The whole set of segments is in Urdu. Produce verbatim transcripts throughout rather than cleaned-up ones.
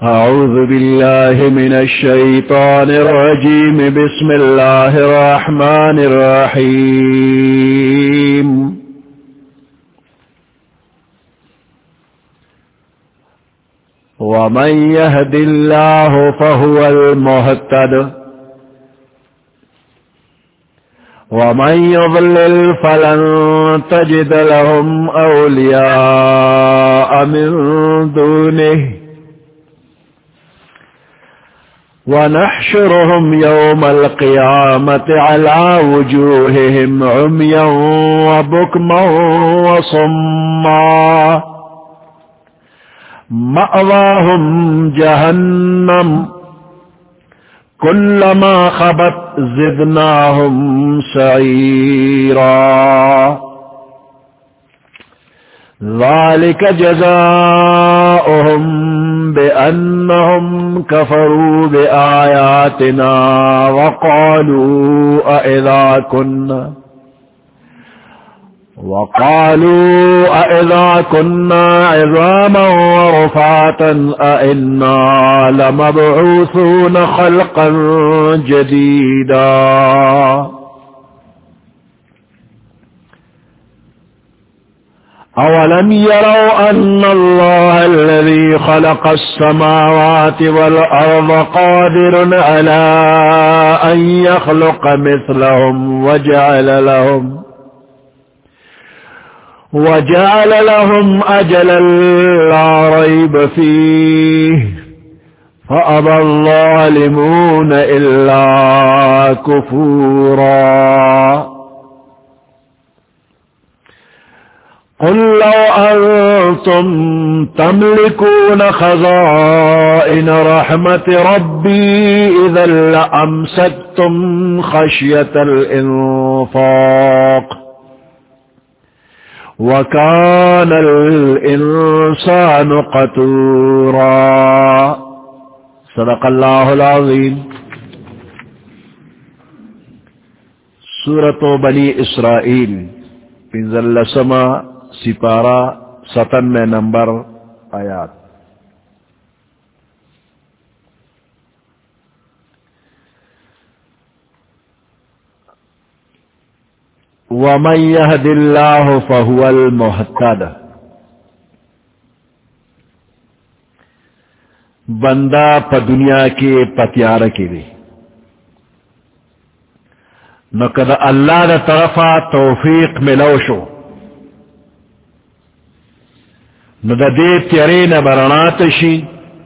أعوذ بالله من الشيطان الرجيم بسم الله الرحمن الرحيم ومن يهد الله فهو المهتد ومن يضلل فلن تجد لهم أولياء من دونه ونحشرهم يوم القيامة على وجوههم عميا وبكما وصما مأواهم جهنم كلما خبت زدناهم سعيرا ذلك جزاؤهم بأنهم كفروا بآياتنا وقالوا أئذا كنا وقالوا أئذا كنا عظاما ورفاتا أئنا لمبعوثون خلقا جديدا أولم يروا أن الله الذي خلق السماوات والأرض قادر على أن يخلق مثلهم وجعل لهم وجعل لهم أجلا لا ريب فيه فأبى الظالمون إلا كفورا قل لو أنتم تملكون خزائن رحمة ربي إذا لأمسكتم خشية الإنفاق وكان الإنسان قتورا صدق الله العظيم. سورة بنی اسرائیل پنزل سما سپارہ ستن میں نمبر آیات. وَمَن يَهْدِ اللَّهُ فَهُوَ الْمُهْتَدِ. بندہ پا دنیا کے پتیار کے بھی نو کدا اللہ دا طرفا توفیق ملو شو نو دا دے تیرین برنات شی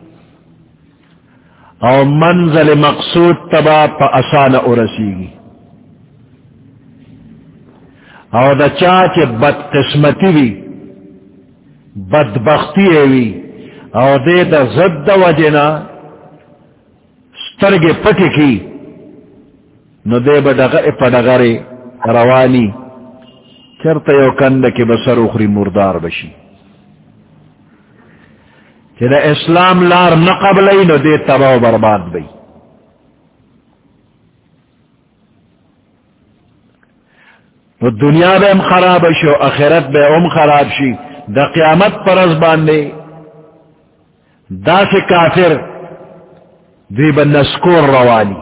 او منزل مقصود تبا پا آسان ارسیگی او دا چاچ بد قسمتی وی بدبختی وی او دے دا زد وجنا سترگ پٹی کی نو دے بدغ پدغری روانی چرتا یو کند کی بسر اخری مردار بشی کہ دا اسلام لار نقبلی نو دے تباہ و برباد بی. تو دنیا بے ام خراب شو اخرت بے ام خراب شی دا قیامت پر از باندے دا سے کافر دی بنسکور روانی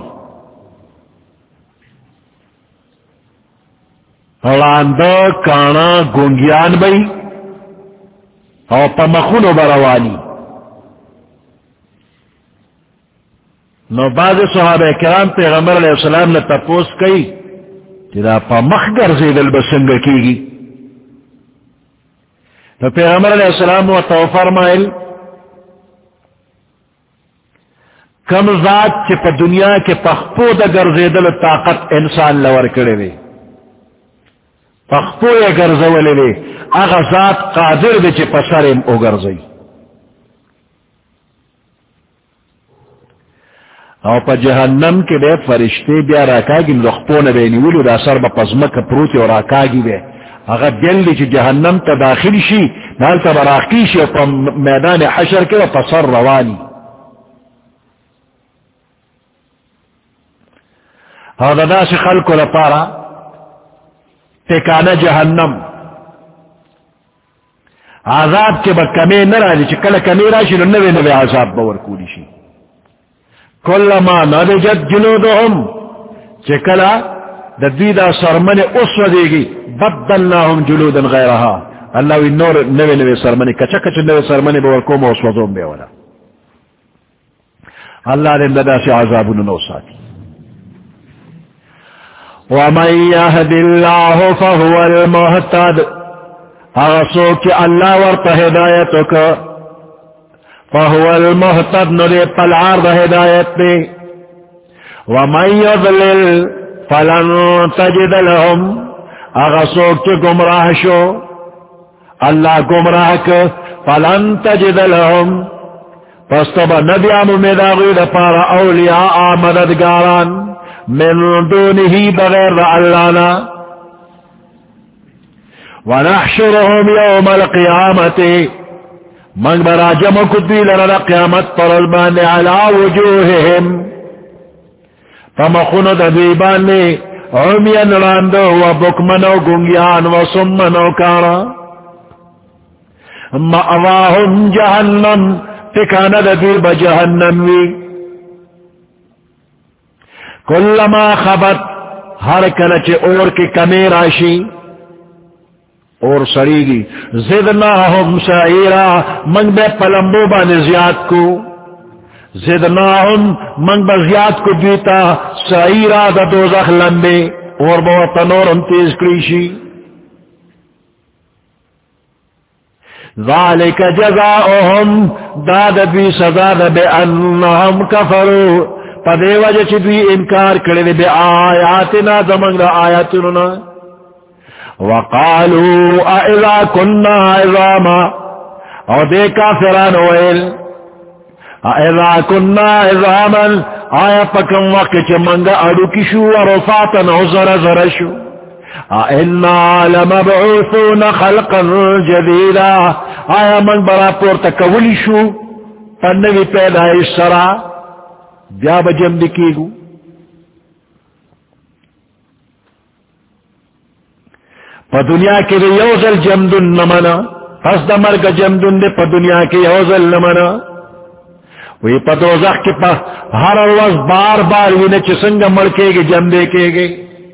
راندہ کانا گونگیان بئی او پا مخونو بروانی. نو بعض صحابہ کرام پیغمبر علیہ السلام نے تپوس کئی دا پا مخ گرزیدل بسنگ کی گی. تو پیغمبر علیہ السلام و تو فرمائل کم ذات چی پا دنیا کے پخپو دا گرزیدل طاقت انسان لور کرے وے پخپو یا گرزولے وے اغا ذات قادر دے چی پسرم او گرزی او پا جہنم کے بے فرشتے بیا راکاگی لخپو نبینی ولو دا سر با پزمک پروتی و راکاگی بے اگر دل دی چی جہنم تا داخل شی نال تا براقی شی پا میدان حشر کے و پسر روانی. او دا دا سی خلقو لپارا ٹکانہ جہنم عذاب کے با کمی نراجی چکل کمی راشی نوے نوے عذاب باور کولی شی کلما نضجت جلودهم چکلا ددیدہ سرمن اسو دے گی بدلناهم جلودا غیرها اللہ وی نور نوے نوے سرمن کچا کچا نوے سرمن باور کوم اسوزون بے والا اللہ نے لدا سے عذاب نو ساتی ومن يهد الله فهو المهتد اغسوك اللہ ورط ہدایتک فهو المهتد نرے پلعار ہدایت دے ومن يضلل فلن تجد لهم اغسوك گمراہ شو اللہ گمراہ کے فلن تجد لهم فاستبا نبی امید آغید پارا اولیاء مددگاران من دونه بغیر اللہنا ونحشرهم يوم القیامت من برا جمع کدی لنا قیامت پر البان على وجوههم فمخون دبیبان عمین راندو و بکمنو گنگیان و سمنو کارا مأواهم جہنم ٹکانا دبیر بجہنم وی کلما خبت ہر کنچ اور کی کمی راشی اور سریگی زدناہم سعیرا منگ بے پلمبو بان زیاد کو زدناہم منگ بے زیاد کو دیتا سعیرا دا دوزخ لمبے اور بہت نورم تیز کریشی ذالک جزاؤہم داد بی سزا دا بے انہم کفروا پدے وجہ چی دوی انکار کرے بے آیاتنا زمانگ دا آیاتنا وقالوا اذا كنا عظاما او دے کافران ویل اذا كنا عظاما آیا پکم وقت چی منگا اڑو کشو ورفاتا نوزر زرشو اِنَّا لَمَبْعُوثُونَ خَلْقًا جَدِيدًا آیا من برا پورتا کولی شو پنوی پیدائش سرا بیا بجم دکیگو پا دنیا کے دے یوزل جمدن نمنا پس دا مرگ جمدن دے پا دنیا کے یوزل نمنا وی پا دوزخ کے پا ہر روز بار بار وینے چسنگا مڑکے گے جم دے کے گے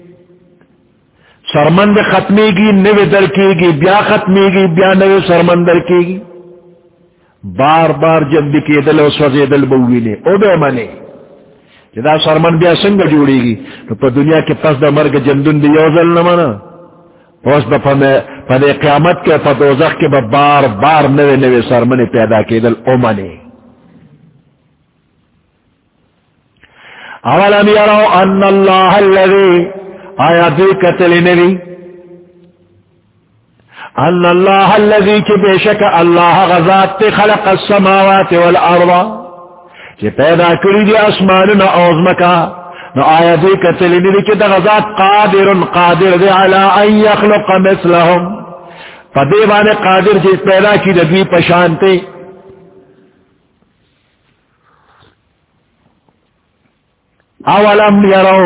سرمند ختمی گی نوے در کی گی بیا ختمی گی بیا نوے سرمندر کی گی بار بار جب دکی دل و سوزے دل بوئی نے او بے منے جدا سرمند بیا سنگ جوڑی گی تو پا دنیا کے پس دا مرگ جمدن دی یوزل نمانا پس دا پا دے قیامت کے پا دوزخ کے با بار بار نوے نوے سرمند پیدا کی دل او منے اولم یرو ان اللہ اللذی آیا دی قتل نبی ان اللہ اللذی چی بے شک اللہ غزات تی خلق السماوات والارض چی پیدا کری دی اسماننا اوزمکا نو آیا دی قتل نبی چی دا غزات قادر قادر دی علا ان یخلق مثلهم پا دیوان قادر چی پیدا کی دی پشانتے اولم یرو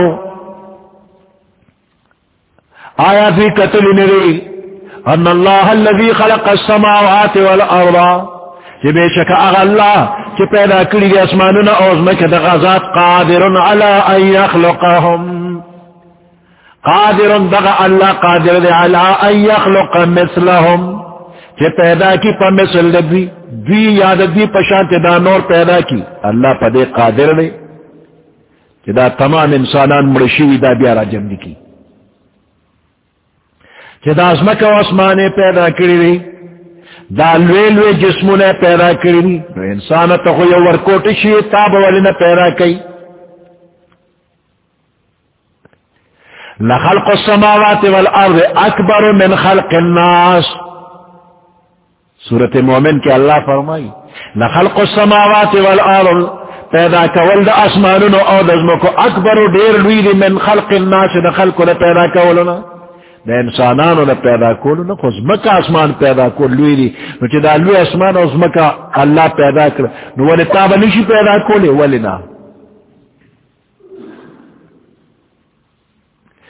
آیا فی قتل نری ان اللہ الذی خلق السماوات والارض چی بے شک اغا اللہ چی پیدا کری گی اسماننا اوزمک دا غزات قادر علا ان یخلقهم قادر دغا اللہ قادر دی علا ان یخلق مثلهم چی پیدا کی پا مثل دی دی یاد دی پشانت دا نور پیدا کی اللہ پا دے قادر دی چی دا تمام انسانان مرشی دا بیارا جم دی کی چی دا ازمک و اسمانے پیدا کری دی دا لویلوی جسمونے پیدا کری دی نو انسانتا خوی ورکوٹی شی تاب والنا پیدا کئی لخلق السماوات والارض اکبر من خلق الناس سورت مومن کے اللہ فرمائی لخلق السماوات والارض پیدا کول دا اسمانونو او دزمکو اکبر دیر لوی دی من خلق الناس دا خلقو دا پیدا کولنا دا انسانانو دا پیدا کولنا خو زمکا اسمان پیدا کول لوی دی نو چی دا لوی اسمان او زمکا اللہ پیدا کر نو ولی تابا نشی پیدا کولی ولی نا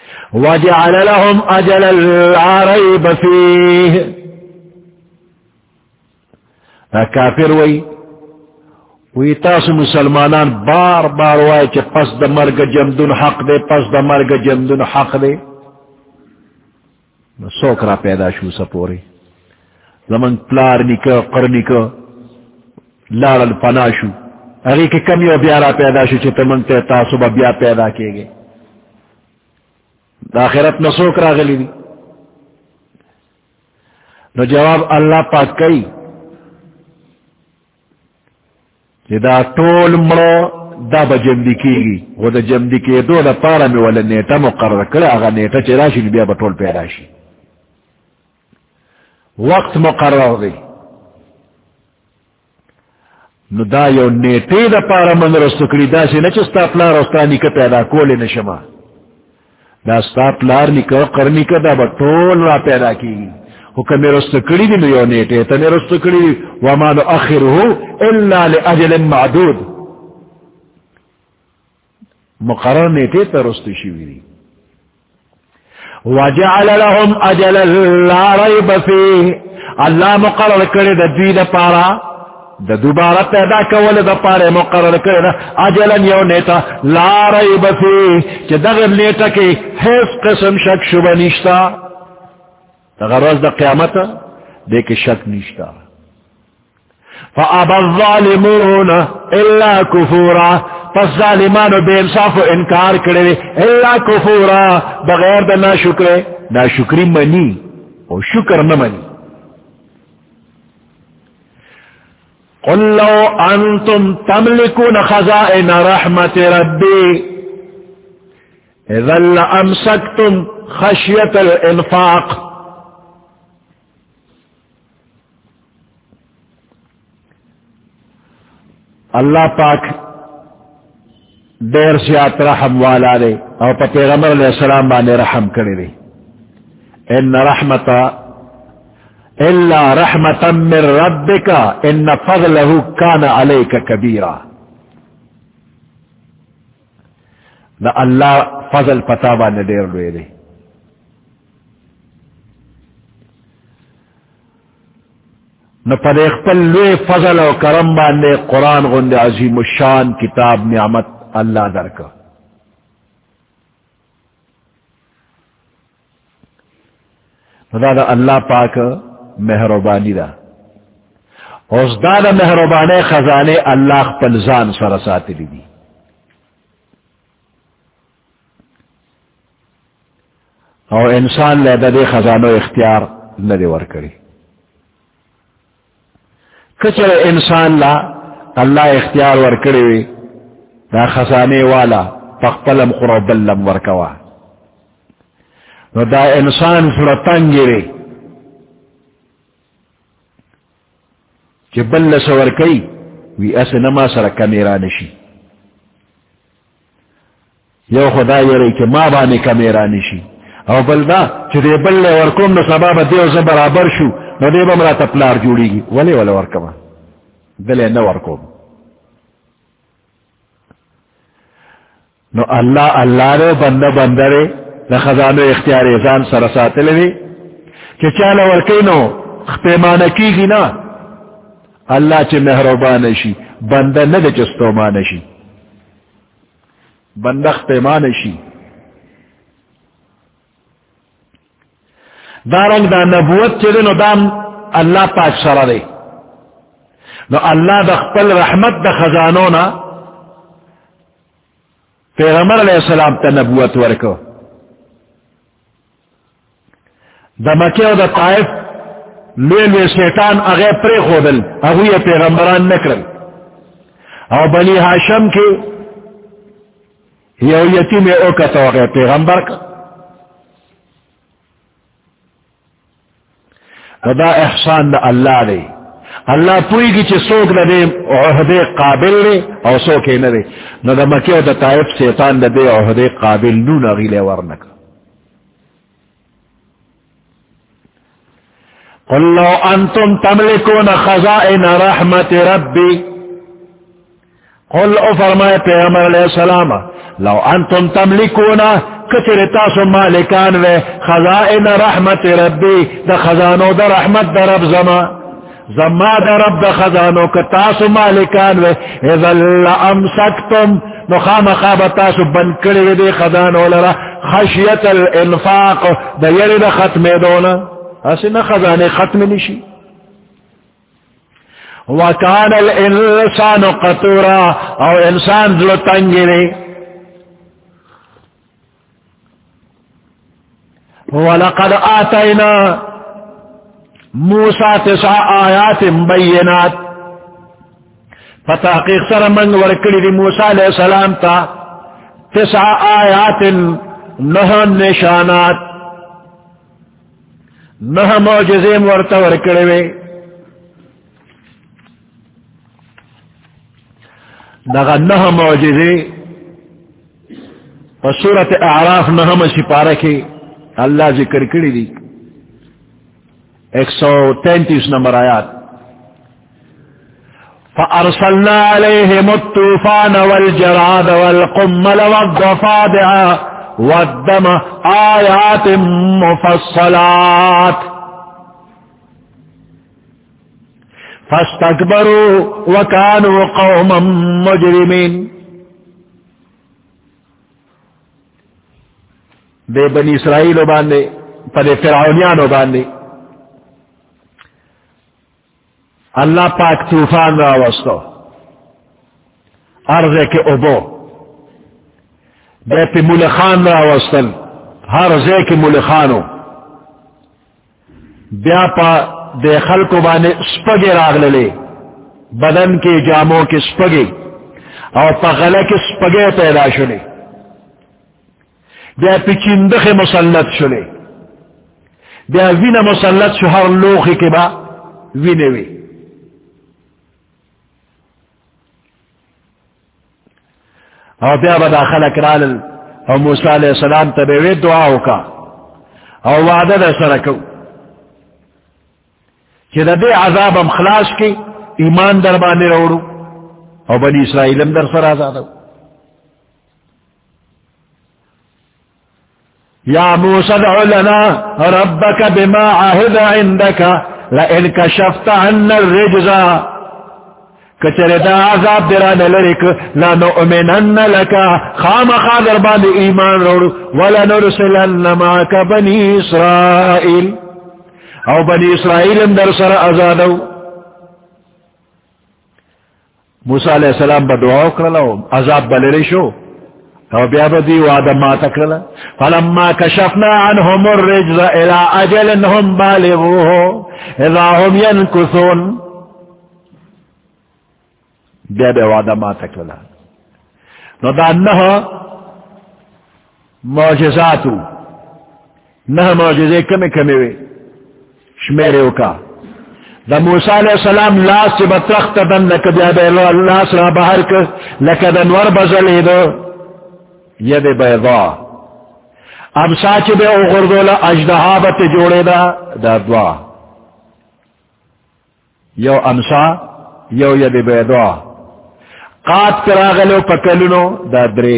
وجعل لهم اجلا لا ریب فیه کافر وی وی تاسو مسلمانان بار بار وائی چھ پس دا مرگ جمدن حق دے پس دا مرگ جمدن حق دے سوکرا پیدا شو سپوری زمن پلار نکا قرنکا لارل پنا شو اگی کہ کمی و بیارا پیدا شو چھ تمنگتے تاسو با بیا پیدا کیے گئے دا آخرت نہ سوکرا غلی دی نو جواب اللہ پاک کئی کہ دا طول مرو دا با جمدی کی گی وہ دا جمدی کی دو دا پارا میں والا نیٹا مقرر کرے آگا نیٹا چراشی نبیا با طول پیداشی وقت مقرر دی نو دا یو نیٹے دا پارا من رستکری دا سی نچستا پلار استانی کا پیدا کولی نشما دا ستا پلار نکا قرنی کا دا با طول را پیدا کی گی حکم رستکری دی نو یو نیٹے تا رستکری دی وما نو اخرہو الا لأجل معدود مقرر نیٹے تا رستشوی دی وجعل لهم اجلا لا ریب فیہ اللہ مقرر کرے دا دوی دا پارا دا دوبارہ پیدا کول دا پارے مقرر کرے دا اجلا یو نیٹا لا ریب فیہ چہ دغر نیٹا کی حیث قسم شک شبہ نشتا غرض دا قیامت دیکھ شک نشتا فَأَبَى الظَّالِمُونَ إِلَّا كُفُورًا پس ظالمانو بے انصاف و انکار کرے الا کفورا بغیر دا ناشکرے ناشکری منی او شکر نہ منی قل لو انتم تملکون خزائن رحمت ربی اذا لامسکتم خشیت الانفاق اللہ پاک دیر سیات رحم والا دے اور پا پیغمبر علیہ السلام بانے رحم کرے دے ان رحمتا الا رحمتا من ربکا ان فضلہ کان علیک کبیرا نا اللہ فضل پتا بانے دیر لوے دے نو پا دے اخپل لوے فضل و کرم بانے قرآن غند عظیم الشان کتاب نعمت اللہ در کا دا دا اللہ پاک مہربانی دا اس دا دا مہربانے خزانے اللہ پلزان سرساتی دی اور انسان لے دا دے خزانو اختیار ندے ور کری کچر انسان لا اللہ اختیار ور کری دا خزانے والا پخپلم قربلم ورکوا نو دا انسان فرطنگی رے چی بل سور کئی وی اس نما سر کمیرا نشی یو خدا یری چی ما بانی کمیرا نشی او بل دا چی دے بل ورکم نو سباب دیو سے برابر شو نو دے بمرا تپلار جوڑی گی ولی ولی ورکما دلے نو ورکم نو اللہ اللہ رے بندہ بندہ رے نہ خزانو اختیار ازان سرسات لے کہ چالا ورکی نو پیمانہ کی گی نا اللہ چے مہربان شی بندہ نہ دے چستو مان شی بندہ پیمان شی دارنگ دا نبوت چلے نو دام اللہ پاک سر دے نو اللہ دا خپل رحمت دا خزانونا پیغمبر علیہ السلام تا نبوت ورکو دا مکہ و دا طائف لوے لوے شیطان اغیر پری خودل اگوی پیغمبران نکرل او بنی ہاشم کی یو یتیم اوکتا وغیر پیغمبر کا دا احسان دا اللہ دے اللہ پوئی کی چی سوک دا دے عہدے قابل دے او سوکے ندے نو دا مکیو دا طائف شیطان دا دے عہدے قابل نو نغیلے ورنکا قل لو انتم تملکون خزائن رحمت ربی قل او فرمائے پیغمبر علیہ السلام لو انتم تملکون کچر تاسو مالکان وے خزائن رحمت ربی دا خزانو دا رحمت دا رب زمان زما دا رب دا خزانو کتاسو مالکان وے اذا لامسکتم نو خام خواب تاسو بند کری دے خزانو لرا خشیت الانفاق دا یری دا ختم دونا اسی نا خزانے ختم نشی وکان الانسان قطورا او انسان ذلو تنگی نے وَلَقَدْ آتَيْنَا موسیٰ تسع آیات بینات فتحقیق سر منگ ورکلی دی موسیٰ علیہ السلام تا تسع آیات نہ نشانات نہ معجزیم ورطا ورکلی وے نغا نہ معجزے فسورت اعراف نہ سپارکی اللہ ذکر کری دی ایک سو تینتیس نمبر آیات فَأَرْسَلْنَا عَلَيْهِمُ الطُّوفَانَ وَالْجَرَادَ وَالْقُمَّلَ وَالضَّفَادِعَ وَالدَّمَ آيَاتٍ مُفَصَّلَاتٍ فَاسْتَكْبَرُوا وَكَانُوا قَوْمًا مُجْرِمِينَ دے بنی اسرائیل باندے پدے فرعونیانو باندے اللہ پاک طوفان را وستو عرضے کے ابو دے پی ملخان را وستل ہر زے کے ملخانو بیا پا دے خلقو باندے سپگے راغ للے بدن کے جاموں کے سپگے اور پا غلے کے سپگے پیدا شلے بیا پچندخ مسلط شلے بیا وین مسلط شو ہر لوخی کے با وینوی اور بیا بدا خلق رالل اور موسیٰ علیہ السلام تبیوی دعاو کا اور وعدہ دا سرکو کہ دا دے عذاب ہم خلاص کی ایمان در بانے روڑو اور بنی اسرائیل ہم در سر آزادو یا موسیٰ ادعو لنا ربک بما عہد عندک لئن کشفت عنا الرجزا کچر دا عذاب دران لرک لنؤمنن لکا خام خادر باند ایمان روڑو ولنرسلن معک بنی اسرائیل او بنی اسرائیل اندر سر ازادو موسیٰ علیہ السلام بدعاو کرلو عذاب بلری شو او بیا بدی وعدہ ما تکرلا فلما کشفنا عنہم الرجز الى اجل هم بالغوه اذا هم ينکثون بیا بیا وعدہ ما تکرلا نو دا نہ معجزاتو نہ معجزے کمی کمی وی شمیرے کا دا موسیٰ علیہ السلام لاس سے بطرخت دن لکا بیا بیا اللہ سرا بہر کر لکا دنور بزلی دو ید بیضا اب ساچ بے اغردولا اجدہابت جوڑے دا دا دعا یو امسا یو ید بیضا قات کراغلو پکلنو دا درے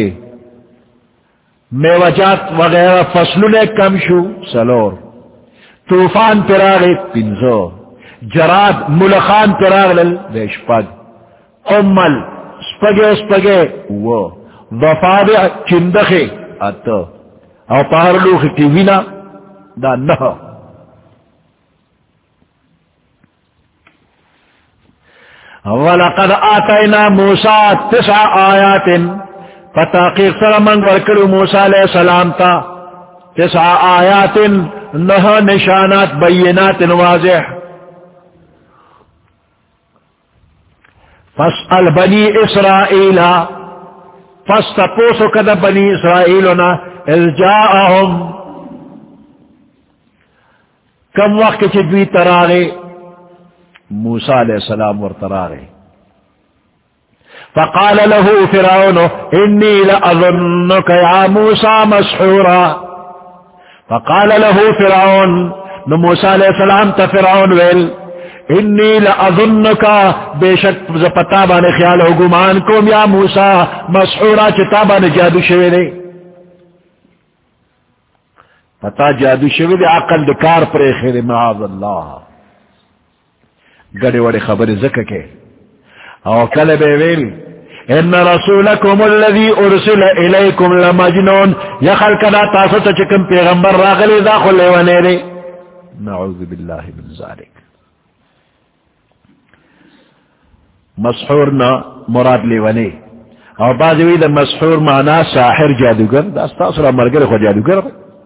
میوجات وغیرہ فصلنے کم شو سلور طوفان پراغی پنزو جراد ملخان پراغلل دیش پگ امل سپگے سپگے وہ ضفادع چندخے اتو او پہرلوخ کی وینا دا نہ وَلَقَدْ آتَيْنَا مُوسَىٰ تِسْعَ آيَاتٍ فتحقیق سر من ورکلو موسیٰ علیہ السلام تا تسع آیات نہ نشانات بینات واضح فاسأل بنی اسرائیل فاستپوسو کد بنی اسرائیلنا اذ جاءہم کم وقت چدوی ترارے موسیٰ علیہ السلام ورترارے فقال له فرعون انی لأظنک یا موسیٰ مسحورا فقال له فرعون نو موسیٰ علیہ السلام تا فرعون ویل انی لأظنکا بے شک پتابان خیال و گمان کوم یا موسیٰ مسحورا چتابان جادو شوی دے پتا جادو شوی دے عقل دکار پر خیر معاذ اللہ گڑی وڑی خبر زکا کے او کل بے ویل ان رسولکم الذی ارسل الیکم لمجنون یخل کدا تاسو تا چکم پیغمبر راغلی دا خو لیوانے دے. نعوذ باللہ من ذالک. مسحور نا مراد لیوانے اور بعض وی دا مسحور مانا ساحر جادوگر دا استاسرہ مرگر خو جادوگر.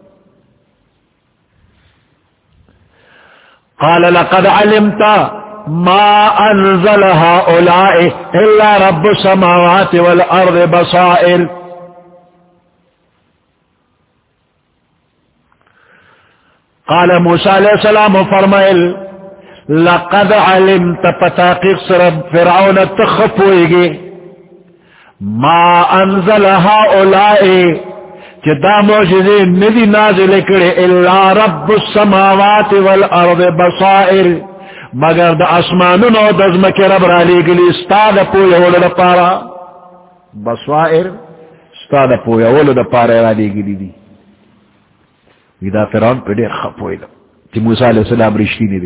قال لقد علمت ما انزل هؤلاء الا رب السماوات والارض بصائر. قال موسیٰ علیہ السلام فرمائل لقد علمت پتاقیق سرب فرعون تخفوئے ما انزل هؤلاء دا معجزے ندی نازل کرے الا رب السماوات والارض بصائر مگر دا اسمانون و دزمک رب را لگلی استاد پویا ولو دا پارا بصائر استاد پویا ولو دا پارا را لگلی دی. دا فرعون پہ دیر خپوئی دا تی موسیٰ علیہ السلام رشتی نہیں دی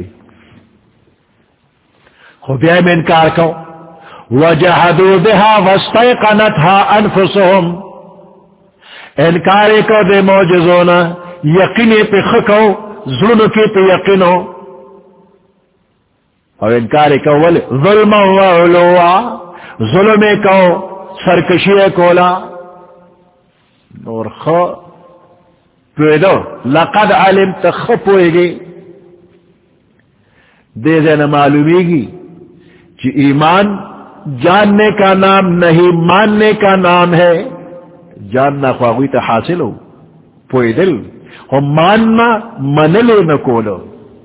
خو بیا میں انکار کو وجہدو بها واستيقنتها انفسهم انکاری کو دے موجزونا یقینی پہ خکو ظلم کی پہ یقینو اور انکاری کو ولی ظلم و علوا ظلم کو سرکشی کولا اور خو پیدو لقد علمت خپوئے گی دے دینا معلومی گی کہ ایمان جاننے کا نام نہیں ماننے کا نام ہے. جاننا خواہی تا حاصل ہو پوئی دل اور ماننا منلو نکولو.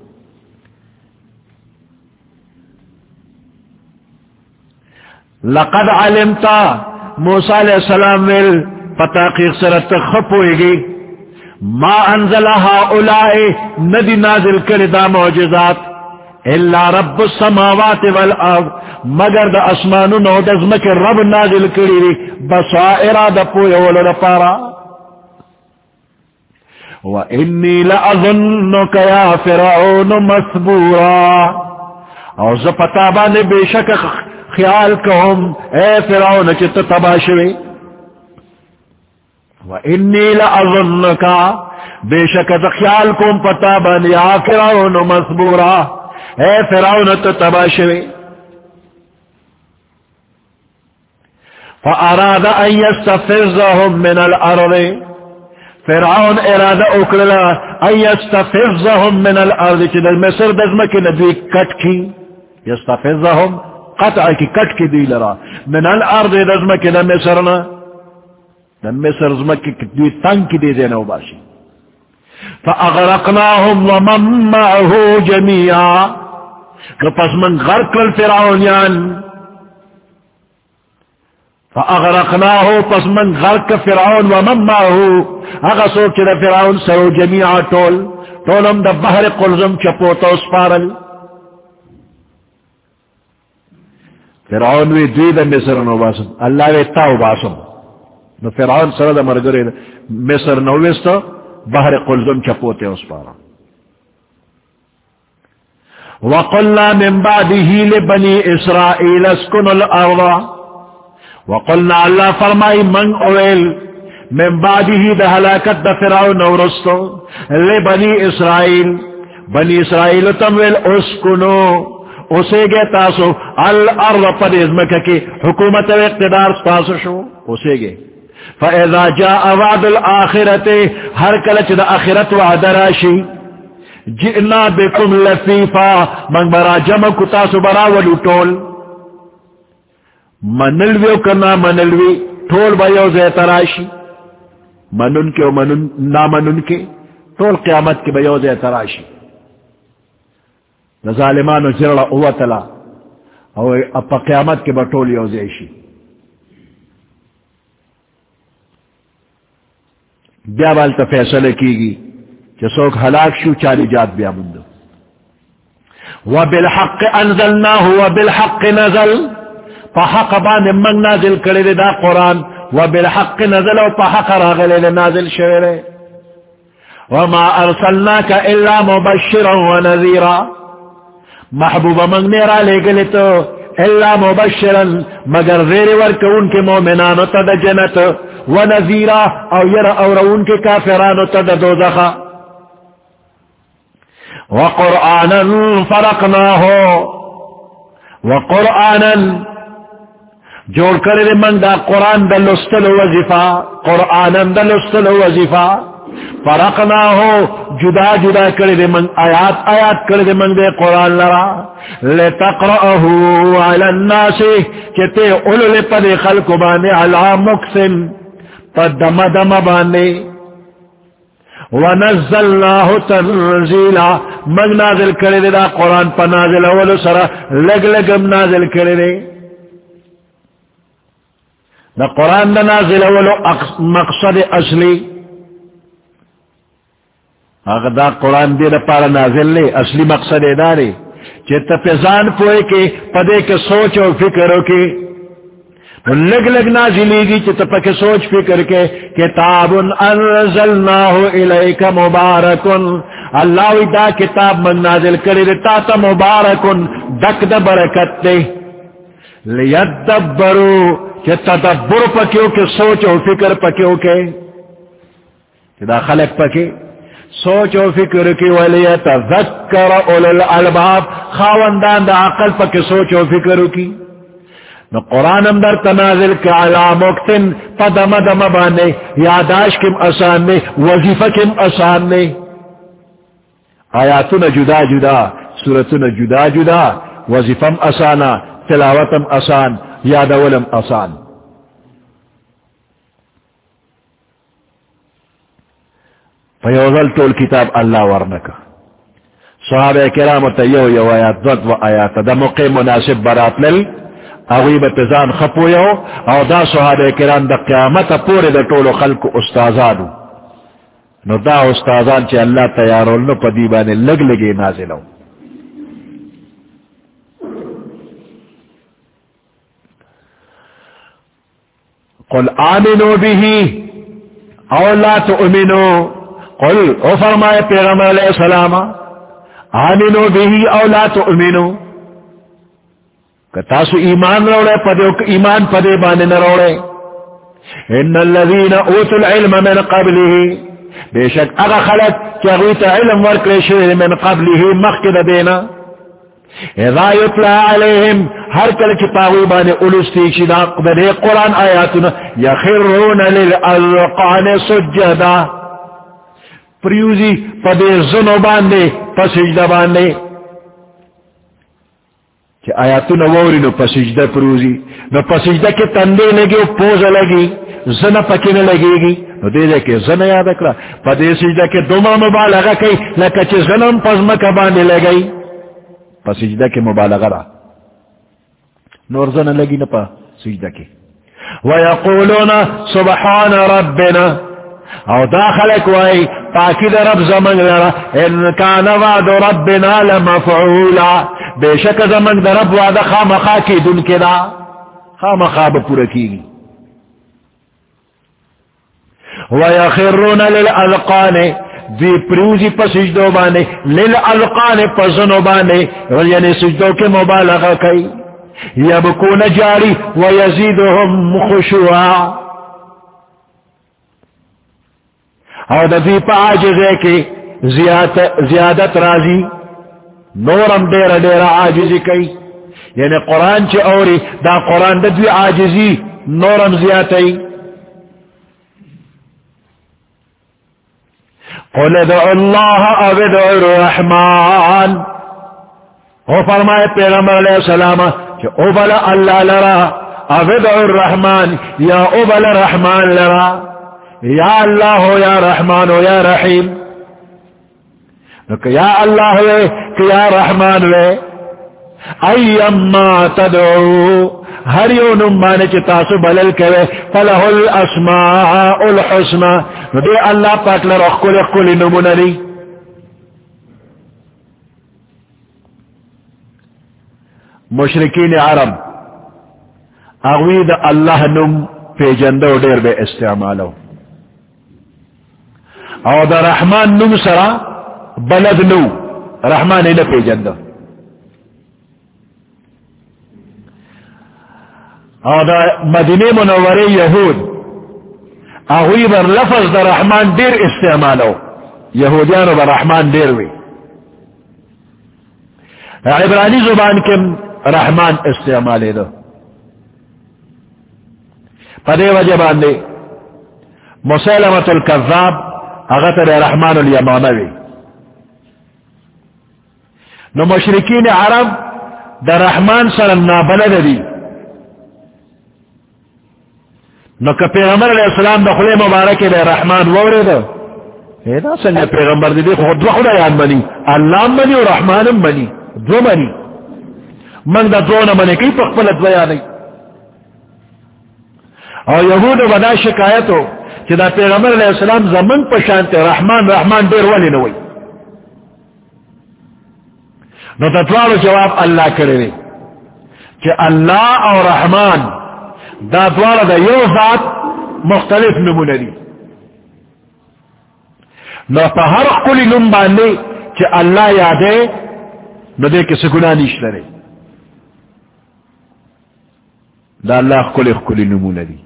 لقد علمتا موسیٰ علیہ السلام ویل پتاقیق سرت خپوئے گی ما انزل هؤلاء ندی نازل کردا معجزات الا رب السماوات والارض مگر دا اسمانو نو دزمک رب نازل کری بصائر دا پویا ولو پارا. وانی لأظنک یا فرعون مسبورا اور زپتا بانے بے شک خیال کہم اے فرعون چت تباشوی. وانی لأظنک بے شک خیال کم پتا بانے یا فرعون مسبورا اے فرعون تتباشوی. فاراد ان يستفزهم من الارض فرعون ارادہ اکرلا ان يستفزهم من الارض چی در مصر دزمکی ندوی کٹ کی يستفزهم قطع کی کٹ کی دی لرا من الارض دزمکی در مصرنا در مصر دزمکی دوی تنگ کی دی دینا باشی. فاغرقناهم ومن معه جميعا پس من غرق الفرعونیان فاغرقناه پس من غرق فرعون ومن معه اغسو چر فرعون سرو جميعا طول طولم دا بحر قلزم چپوتا اسپارل. فرعون وی دوی دا مصر نو باسم اللہ وی تاو باسم نو فرعون سر دا مرگر مصر نو ویستا بحر قلزم چپوتے اسپارا. وقلنا من بعده لبنی اسرائیل اسکنوا الارض وقلنا اللہ فرمائی من اویل من بعده دا حلاکت دا فرعون ورستو لبنی اسرائیل بنی اسرائیل تمویل اسکنو اسے گے تاسو الارض پر ازمکہ کی حکومت و اقتدار تاسو شو اسے گے. فَإِذَا جَاءَ وَعْدُ الْآخِرَةِ ہر کلچ دا آخرت وعد راشی جئنا بكم لفیفا من برا جمع کتاسو برا ولو طول منلویو کنا منلوی طول بیو زیت راشی منن کے و منن نا منن کے طول قیامت کے بیو زیت راشی. ظالمانو زرڑا اوتلا او اپا قیامت کے بطول یو زیشی. بیا بالتا فیصلہ کی گی کہ سوک ہلاک شو چالی جات بیا مندو. وبالحق انزلناه وبالحق نزل فحق بان من نازل کرے دا قرآن وبالحق نزل و فحق راغلے نازل شوئے. وما ارسلناك الا مبشرا ونذيرا محبوب منگنے را لے گلے تو اللہ مبشرا مگر زیر ورکون کے مومنانو تا دا جنت و نذیرا او یر اورون کے کافرانو تا دا دوزخا وقرآنا فرقناہو وقرآنا جوڑ کرے من دا قرآن دا لستل وظیفہ قرآنا دا لستل وظیفہ فرقناہو جدا جدا کرے دے من آیات آیات کرے دے من دے قرآن لرا لتقرأہو علی الناس چتے اولو لے پدے خلق بانے علا مکسن پد دم دم بانے ونزلناہ تنزیلا من نازل کرے دے دا قرآن پا نازل اولو سرا لگ لگم نازل کرے دے دا قرآن دا نازل اولو مقصد اصلی اگر دا قرآن دے دا پارا نازل لے اصلی مقصد ادارے چیتا پیزان پوئے کے پدے کے سوچ اور فکر ہو کے لگ لگ نازلی گی چیتا پا کے سوچ فکر کے کتاب انزلناہ الیک مبارکن اللہ وی دا کتاب من نازل کرے دے تا تا مبارکن دک دا برکت دے لیدبرو چیتا تدبر پا کیوں کے سوچ اور فکر پا کیوں کے دا خلق پا کے سوچ و فکر کی ولیتذکر اولو الالباب خاوندان دا عقل پا کے سوچ و فکر کی نو قرآن اندر تنازل کے علا مکتن پا دم دم بانے یاداش کم آسان نے وظیفہ کم آسان نے آیاتنا جدا جدا سورتنا جدا جدا وظیفم آسانا تلاوتم آسان یادولم آسان فیوزل طول کتاب اللہ ورنکا صحابہ کرام تیو یو آیات ضد و آیات دا موقع مناسب برات لل اغیب تزان خپو یو او دا صحابہ کرام دا قیامت پورے دا طول خلق استازانو نو دا استازان چے اللہ تیارول نو پا دیبانے لگ لگے نازلو قل آمنو بھی او لا تؤمنو قل او فرمائے پیغمبر علیہ السلام آمنو بھی او لا تؤمنو کہ تاسو ایمان روڑے پدے ایمان پدے بانے نہ روڑے ان الذین اوتوا العلم من قبله بے شک اگا خلق کیا غیت علم ورکلے من قبله مخکد دینا اذا یتلا علیہم ہر کل کی پاوی بانے اولستی شدا بدے قرآن آیاتنا یخرون للالقان سجدا پریوزی پدے زنو باندے پسجدہ باندے کہ آیاتنا ووری نو پسجدہ پروزی نو پسجدہ کے تندے لگی پوز لگی زن پکین لگی گی نو دے دے کہ زن یاد اکرا پدے سجدہ کے دوما مبالغہ کئی لکچ زنم پزمکہ باندے لگئی پسجدہ کے مبالغہ را نور زن لگی نا پا سجدہ کے وَيَقُولُونَ سُبْحَانَ رَبِّنَا او داخلك وائی پاکد رب زمن لرا ان کان وعد ربنا لمفعولا بے شک زمن در رب وعد خامخا کی دن کے دا خامخا بپورا کی گی وَيَخِرُّونَ لِلْأَلْقَانِ دی پریوزی پا سجدو بانے لِلْأَلْقَانِ پا زنو بانے یعنی سجدو کے مبالغہ کئی یبکون جاری وَيَزِيدُهُمْ خُشُوعا اور دفی پا عاجزے کی زیادت رازی نورم دیر دیر عاجزی کئی یعنی قرآن چی اوری دا قرآن دفی عاجزی نورم زیادتی قل ادعو اللہ او ادعو الرحمن او فرمائے پیغمبر علیہ السلام کہ او بلا اللہ لرا او ادعو الرحمن یا او بلا رحمان لرا یا اللہ ہو یا رحمان ہو یا رحیم یا اللہ ہوئے کہ یا رحمان ہوئے ایما تدعو ہر یو نمانے چی تاسو بلل کرے فلہ الاسماء الحسنى دے اللہ پاک لر اخکل اخکل نمونری مشرکین عرب اغوید اللہ نم پی جندو دیر بے استعمالو او دا رحمان نم سرا بلد نو رحمان اینا پی جندو او دا مدینه منوره یهود اغوی بر لفظ دا رحمان دیر استعمالو یهودیانو بر رحمان دیر وی عبرانی زبان کم رحمان استعمالی دو پدے وجہ باندے مسلمۃ الکذاب اغتر رحمان الیماموی نو مشرکین عرب دا رحمان سلم نابلد دی نو کہ پیغمبر علیہ السلام دا خلی مبارک دے رحمان وورے دا ایدا سنگا پیغمبر دی خود دو خدایان بنی اللہ بنی و رحمانم بنی دو بنی من دا دون بنی کئی پخپلت بیانی اور یہود بدا شکایتو کہ دا پیغمبر علیہ السلام زمن پشانتے رحمان رحمان دیر ولی نوی نو تطوارو جواب اللہ کرے کہ اللہ اور رحمان دا دوارا دا یو ذات مختلف نمونه دی نو پا ہر قلی نم باندے کہ اللہ یادے نو دے کسی گناہ نیش لرے دا اللہ قلی قلی نمونه دی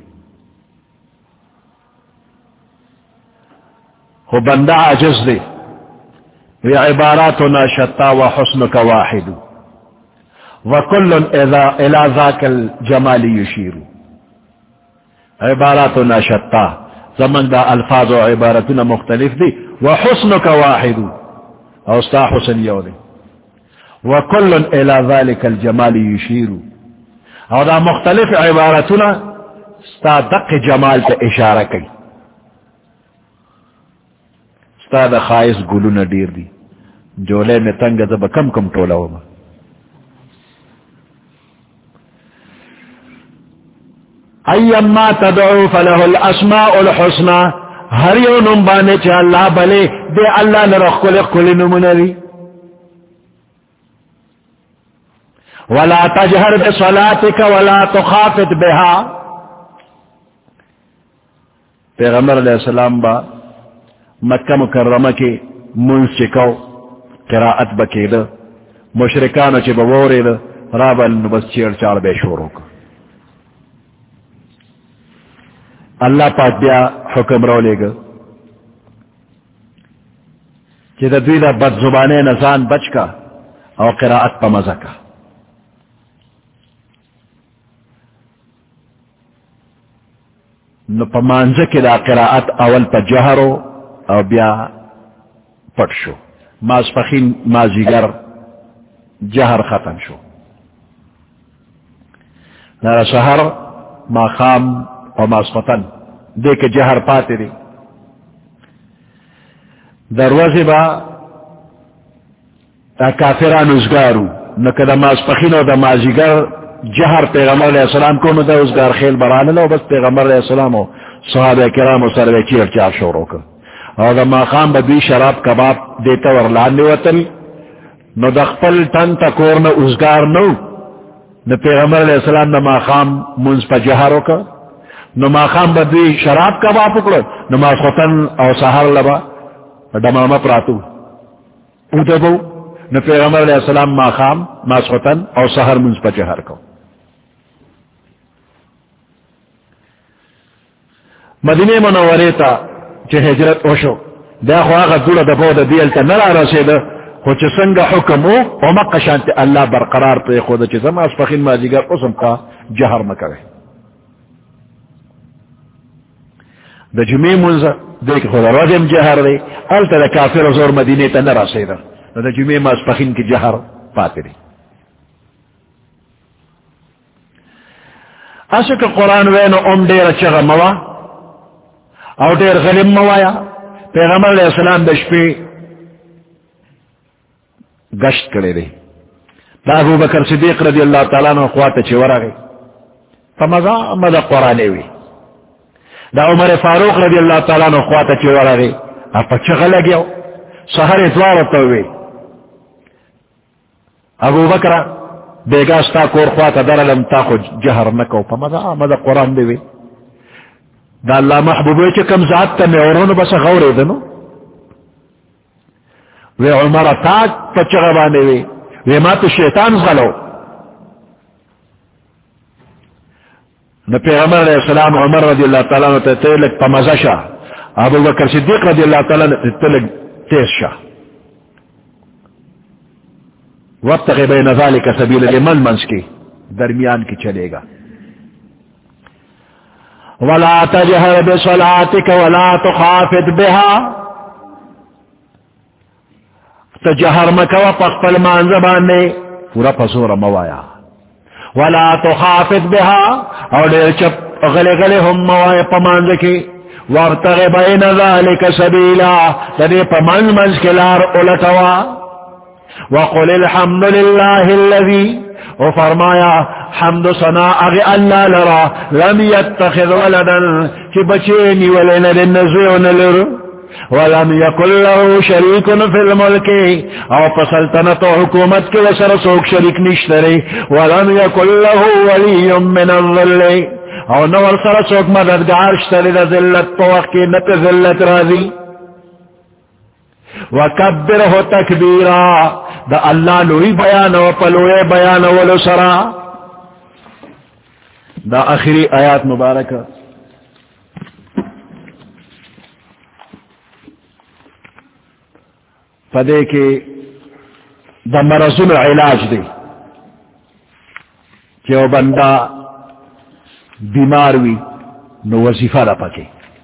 خو بندہ عجز دے وی عباراتنا شتا و حسنک واحد وکل الى ذاک الجمال یشیر عباراتنا شتا زمن دا الفاظ و عبارتنا مختلف دی وحسنک واحد او ستا حسن یو دی وکل الى ذلك الجمال یشیر او دا مختلف عبارتنا ستا دق جمال تا اشارہ کی ستا دا خائص گلون دیر دی جولے میں تنگ زب کم کم ٹولا ہوگا ایما تدعو فلہ الاسماء الحسنى ہر یو نمبانے چا اللہ بلے دے اللہ نرخ کل کل نمونری ولا تجہر بصلاتک ولا تخافت بها پیغمبر علیہ السلام با مکہ مکرمہ کی منز چکو قراءت بکی دا مشرکانو چی بوری دا رابل نبس چیر چار بے شورو کا اللہ پاک بیا حکم رو لے گا چی دا دوی دا بد زبانے نزان بچ کا او قراءت پا مزا کا نو پا مانزا کی دا قراءت اول پا جہرو او بیا پٹ شو ماسپخین مازیگر جہر ختم شو نارا سہر ما خام او ماسپتن دیکھ جہر پاتے دی دروازے با تا کافران ازگارو نکہ دا ماسپخین او دا مازیگر جہر پیغمبر علیہ السلام کو نو دا ازگار خیل برانلو بس پیغمبر علیہ السلام و صحابہ کرام و سروے چیر چار شورو کا اور دا ماقام بدوی شراب کباب دیتا ورلانے وطن نو دخپل تن تکور نا ازگار نو نو پیغمبر علیہ السلام نا ماقام منز پا جہارو کا نو ماقام بدوی شراب کباب پکڑو نو ماسخوتن او سہر لبا دماما پراتو او دبو نو پیغمبر علیہ السلام ماقام ماسخوتن او سہر منز پا جہار کو مدینہ منورے تا چه ہجرت اوشو دا خواغ دولا دا بودا دیلتا نرا رسیده خو چه سنگ حکمو او مقشانت اللہ برقرار پی خود چه زم اسفخین مازیگر اسم کا جہر مکوه دا جمعی منزا دیکھ خود رجم جہر دی علتا دا کافر زور مدینه تا نرا سیده دا جمعی مازفخین کی جہر پاتی دی اسو که قرآن وینو ام دیر چغا موا او دیر غلیم موایا پیغمبر علیہ السلام دشپی گشت کرے دی دا ابو بکر صدیق رضی اللہ تعالیٰ عنہ خواتا چی ورغی فمزا مدى قرآنی وی دا عمر فاروق رضی اللہ تعالیٰ عنہ خواتا چی ورغی اپا چغل گیو سہر اتوارتوی ابو بکر بیگاستا کور خواتا درلم تا خود جہر نکو فمزا مدى قرآن دیوی دا اللہ محبوبوی چی کم ذات تا میں اورونو بس غوری دنو وی عمر تاک پچغبانے وی وی ما تو شیطان غلو نہ پیغمبر علیہ السلام عمر رضی اللہ تعالیٰ عنہ تے لگ پمزا شاہ، ابو بکر صدیق رضی اللہ تعالیٰ عنہ تے لگ تیز شاہ. وابتغ بین ذالک سبیل، من منس کی درمیان کی چلے گا. ولا تجہر بصلاتک ولا تخافت بها، تجہر مکوا پخپل مان زبان نے پورا پسور موایا. ولا تخافت بها، اور دیر چپ غلے غلے ہم موایا پمان زکی. وابتغ بین ذالک سبیلا، تدی پمان منز کلار اولتوا. وقل الحمد للہ الذی، و فرمایا حمد ثنا اغی اللہ لرا لم یتخذ ولدا، چی بچینی ولین لنزویون لر، ولم یکن له شریک فی الملک، او پسلطنت و حکومت کے وسر سوک شریک نشتری. ولم یکن له ولی من الظل، او نور سر سوک مددگار شتری دا ذلت پا وقتی نت ذلت راضی. وکبرہ تکبیرا، دا اللہ لوی بیان و پلوئے بیان ولو سرا. دا آخری آیات مبارکہ پدے کے دا مرضون علاج دے کہ وہ بندہ بیمار ہوئی نو وظیفہ دا پکے.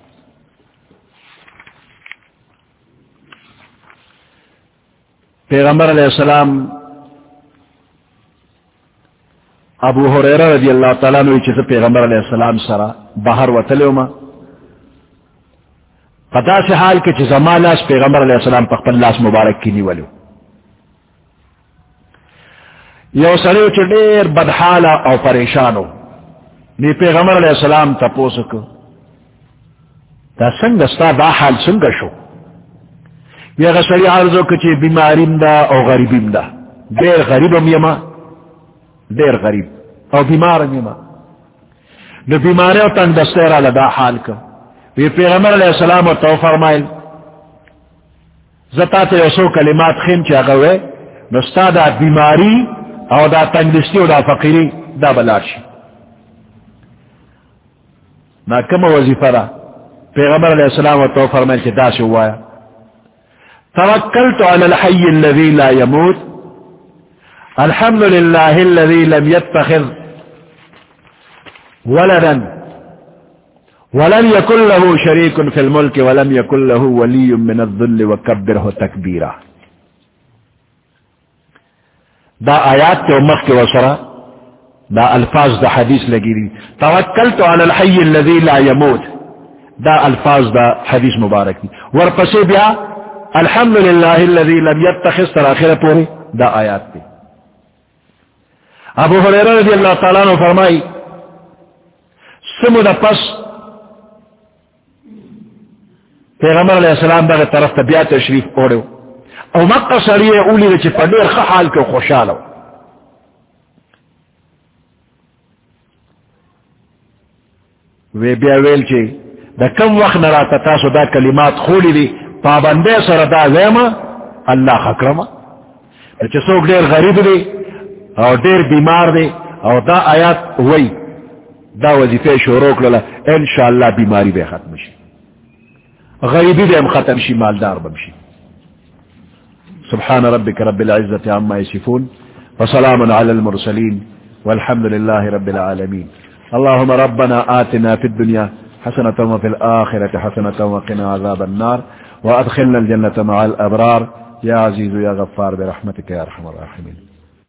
پیغمبر علیہ السلام ابو ہریرہ رضی اللہ تعالیٰ عنہ چیز پیغمبر علیہ السلام سرا باہر وطلے ما پتا سے حال کے چیز مالاس پیغمبر علیہ السلام پخ پلاس مبارک کی نیولو. یو سریو چی دیر بدحالا او پریشانو، نی پیغمبر علیہ السلام تا پوسکو تا سنگ ستا دا حال سنگ شو. یہ غسری عرضو کچی بیماریم دا او غریبیم دا، دیر غریبم یما دیر غریب او بیمارم یما. نو بیماری او تنگ دستیر علا دا حال کم. وی پیغمبر علیہ السلام و تو فرمائل زتا تا یسو کلمات خیم چی اگوے نستا دا بیماری او دا تنگ دستی او دا فقیری دا بلارشی. نا کم وظیفہ را پیغمبر علیہ السلام و تو فرمائل چی دا سی ہوایا توکلت علی الحی الذی لا يموت الحمد للہ الذی لم يتخذ ولدا ولم يكن له شریک فی الملک ولم يكن له ولی من الذل وکبرہ تکبیرا. دا آیات کے امخ کے وسرا دا الفاظ دا حدیث لگی دی. توکلت علی الحی الذی لا يموت دا الفاظ دا حدیث مبارک دی. ورپسے بیا الحمد للہ الذی لم يتخذ تراخیر پوری دا آیات دی. ابو ہریرہ رضی اللہ تعالیٰ عنہ فرمائی سمو دا پس پیغمبر علیہ السلام دا طرف تبیات تشریف اوڑے او مکہ سریع اولی دا چی پدیر خحال کے خوشالو. وی بیا ویل چی دا کم وقت نراتا تاسو دا کلمات خولی دی پابندے سر دا زیما اللہ خکرما. چی سوک دیر غریب دی او دیر بیمار دی او دا آیات وی دا وظیفے شروع للا انشاءاللہ بیماری بے ختم شی، غریبی بے ختم شی، مالدار بمشی. سبحان ربک رب العزت عما یصفون وسلام علی المرسلین والحمد للہ رب العالمین. اللهم ربنا آتنا في الدنيا حسنة وفي الآخرة حسنة وقنا عذاب النار وأدخلنا الجنة مع الأبرار يا عزيز يا غفار برحمتك يا أرحم الراحمين.